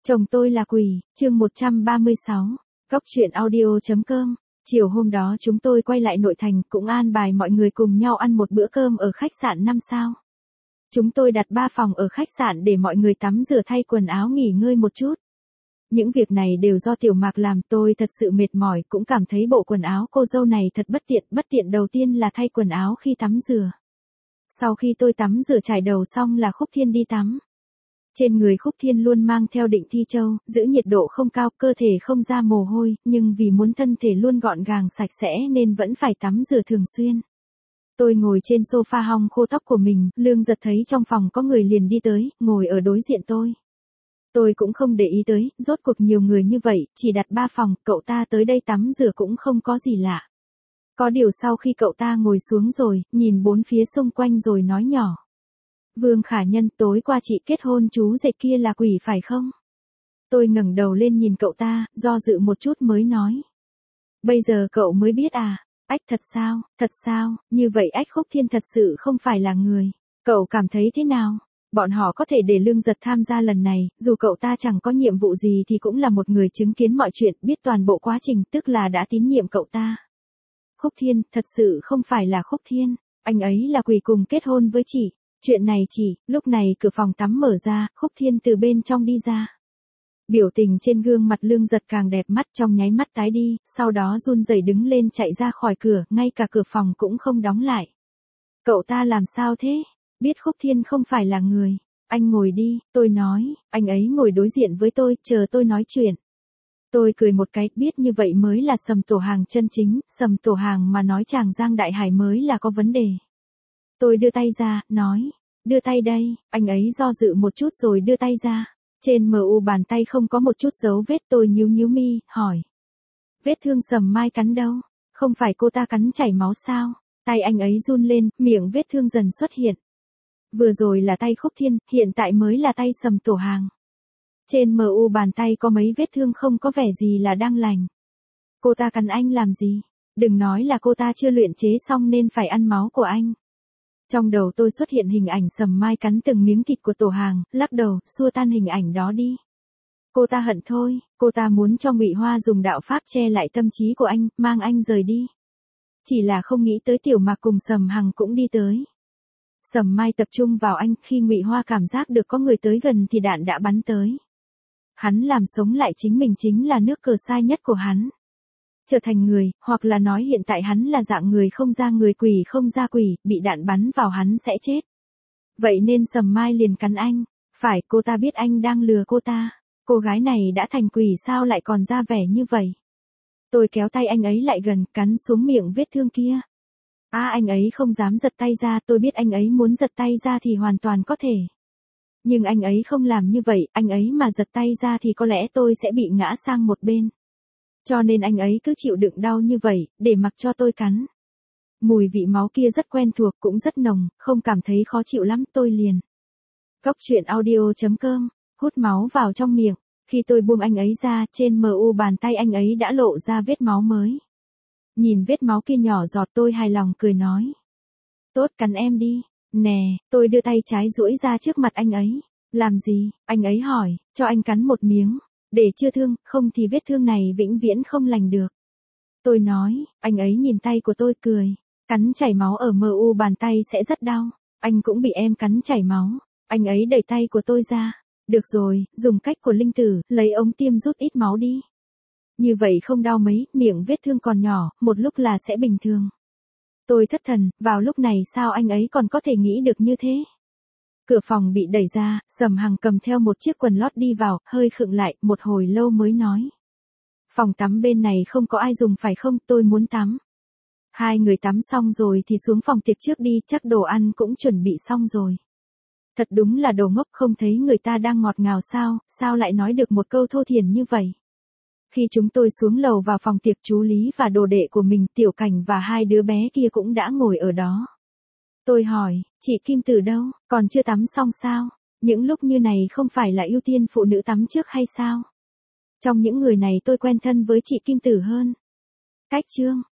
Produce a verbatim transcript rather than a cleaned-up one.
Chồng tôi là quỷ, chương một trăm ba mươi sáu, Góc truyện audio.com. Chiều hôm đó chúng tôi quay lại nội thành, cũng an bài mọi người cùng nhau ăn một bữa cơm ở khách sạn năm sao. Chúng tôi đặt ba phòng ở khách sạn để mọi người tắm rửa thay quần áo nghỉ ngơi một chút. Những việc này đều do Tiểu Mạc làm, tôi thật sự mệt mỏi, cũng cảm thấy bộ quần áo cô dâu này thật bất tiện. Bất tiện đầu tiên là thay quần áo khi tắm rửa. Sau khi tôi tắm rửa trải đầu xong là Khúc Thiên đi tắm. Trên người Khúc Thiên luôn mang theo Định Thi Châu, giữ nhiệt độ không cao, cơ thể không ra mồ hôi, nhưng vì muốn thân thể luôn gọn gàng sạch sẽ nên vẫn phải tắm rửa thường xuyên. Tôi ngồi trên sofa hong khô tóc của mình, Lương Giật thấy trong phòng có người liền đi tới, ngồi ở đối diện tôi. Tôi cũng không để ý tới, rốt cuộc nhiều người như vậy, chỉ đặt ba phòng, cậu ta tới đây tắm rửa cũng không có gì lạ. Có điều sau khi cậu ta ngồi xuống rồi, nhìn bốn phía xung quanh rồi nói nhỏ. Vương Khả Nhân, tối qua chị kết hôn chú rể kia là quỷ phải không? Tôi ngẩng đầu lên nhìn cậu ta, do dự một chút mới nói. Bây giờ cậu mới biết à? Ách, thật sao, thật sao, như vậy ách Khúc Thiên thật sự không phải là người. Cậu cảm thấy thế nào? Bọn họ có thể để Lương Giật tham gia lần này, dù cậu ta chẳng có nhiệm vụ gì thì cũng là một người chứng kiến mọi chuyện, biết toàn bộ quá trình, tức là đã tín nhiệm cậu ta. Khúc Thiên, thật sự không phải là Khúc Thiên, anh ấy là quỷ cùng kết hôn với chị. Chuyện này chỉ, lúc này cửa phòng tắm mở ra, Khúc Thiên từ bên trong đi ra. Biểu tình trên gương mặt Lương Giật càng đẹp mắt, trong nháy mắt tái đi, sau đó run rẩy đứng lên chạy ra khỏi cửa, ngay cả cửa phòng cũng không đóng lại. Cậu ta làm sao thế? Biết Khúc Thiên không phải là người. Anh ngồi đi, tôi nói, anh ấy ngồi đối diện với tôi, chờ tôi nói chuyện. Tôi cười một cái, biết như vậy mới là Sầm Tổ Hàng chân chính, Sầm Tổ Hàng mà nói chàng Giang Đại Hải mới là có vấn đề. Tôi đưa tay ra, nói, đưa tay đây, anh ấy do dự một chút rồi đưa tay ra. Trên mu bàn tay không có một chút dấu vết, tôi nhíu nhíu mi, hỏi. Vết thương Sầm Mai cắn đâu? Không phải cô ta cắn chảy máu sao? Tay anh ấy run lên, miệng vết thương dần xuất hiện. Vừa rồi là tay Khúc Thiên, hiện tại mới là tay Sầm Tổ Hàng. Trên mu bàn tay có mấy vết thương không có vẻ gì là đang lành. Cô ta cắn anh làm gì? Đừng nói là cô ta chưa luyện chế xong nên phải ăn máu của anh. Trong đầu tôi xuất hiện hình ảnh Sầm Mai cắn từng miếng thịt của Tổ Hàng, lắc đầu, xua tan hình ảnh đó đi. Cô ta hận thôi, cô ta muốn cho Ngụy Hoa dùng đạo pháp che lại tâm trí của anh, mang anh rời đi. Chỉ là không nghĩ tới Tiểu Mạc cùng Sầm Hằng cũng đi tới. Sầm Mai tập trung vào anh, khi Ngụy Hoa cảm giác được có người tới gần thì đạn đã bắn tới. Hắn làm sống lại chính mình chính là nước cờ sai nhất của hắn. Trở thành người, hoặc là nói hiện tại hắn là dạng người không ra người, quỷ không ra quỷ, bị đạn bắn vào hắn sẽ chết. Vậy nên Sầm Mai liền cắn anh. Phải, cô ta biết anh đang lừa cô ta. Cô gái này đã thành quỷ sao lại còn ra vẻ như vậy? Tôi kéo tay anh ấy lại gần, cắn xuống miệng vết thương kia. À, anh ấy không dám giật tay ra, tôi biết anh ấy muốn giật tay ra thì hoàn toàn có thể. Nhưng anh ấy không làm như vậy, anh ấy mà giật tay ra thì có lẽ tôi sẽ bị ngã sang một bên. Cho nên anh ấy cứ chịu đựng đau như vậy, để mặc cho tôi cắn. Mùi vị máu kia rất quen thuộc, cũng rất nồng, không cảm thấy khó chịu lắm, tôi liền. Góc truyện audio.com, hút máu vào trong miệng. Khi tôi buông anh ấy ra, trên mu bàn tay anh ấy đã lộ ra vết máu mới. Nhìn vết máu kia nhỏ giọt, tôi hài lòng cười nói. Tốt, cắn em đi. Nè, tôi đưa tay trái duỗi ra trước mặt anh ấy. Làm gì? Anh ấy hỏi, cho anh cắn một miếng. Để chữa thương, không thì vết thương này vĩnh viễn không lành được. Tôi nói, anh ấy nhìn tay của tôi cười. Cắn chảy máu ở mu bàn tay sẽ rất đau. Anh cũng bị em cắn chảy máu. Anh ấy đẩy tay của tôi ra. Được rồi, dùng cách của linh tử, lấy ống tiêm rút ít máu đi. Như vậy không đau mấy, miệng vết thương còn nhỏ, một lúc là sẽ bình thường. Tôi thất thần, vào lúc này sao anh ấy còn có thể nghĩ được như thế? Cửa phòng bị đẩy ra, Sầm Hằng cầm theo một chiếc quần lót đi vào, hơi khựng lại, một hồi lâu mới nói. Phòng tắm bên này không có ai dùng phải không, tôi muốn tắm. Hai người tắm xong rồi thì xuống phòng tiệc trước đi, chắc đồ ăn cũng chuẩn bị xong rồi. Thật đúng là đồ ngốc, không thấy người ta đang ngọt ngào sao, sao lại nói được một câu thô thiển như vậy. Khi chúng tôi xuống lầu vào phòng tiệc, chú Lý và đồ đệ của mình, Tiểu Cảnh và hai đứa bé kia cũng đã ngồi ở đó. Tôi hỏi, chị Kim Tử đâu, còn chưa tắm xong sao? Những lúc như này không phải là ưu tiên phụ nữ tắm trước hay sao? Trong những người này tôi quen thân với chị Kim Tử hơn. Cách chương.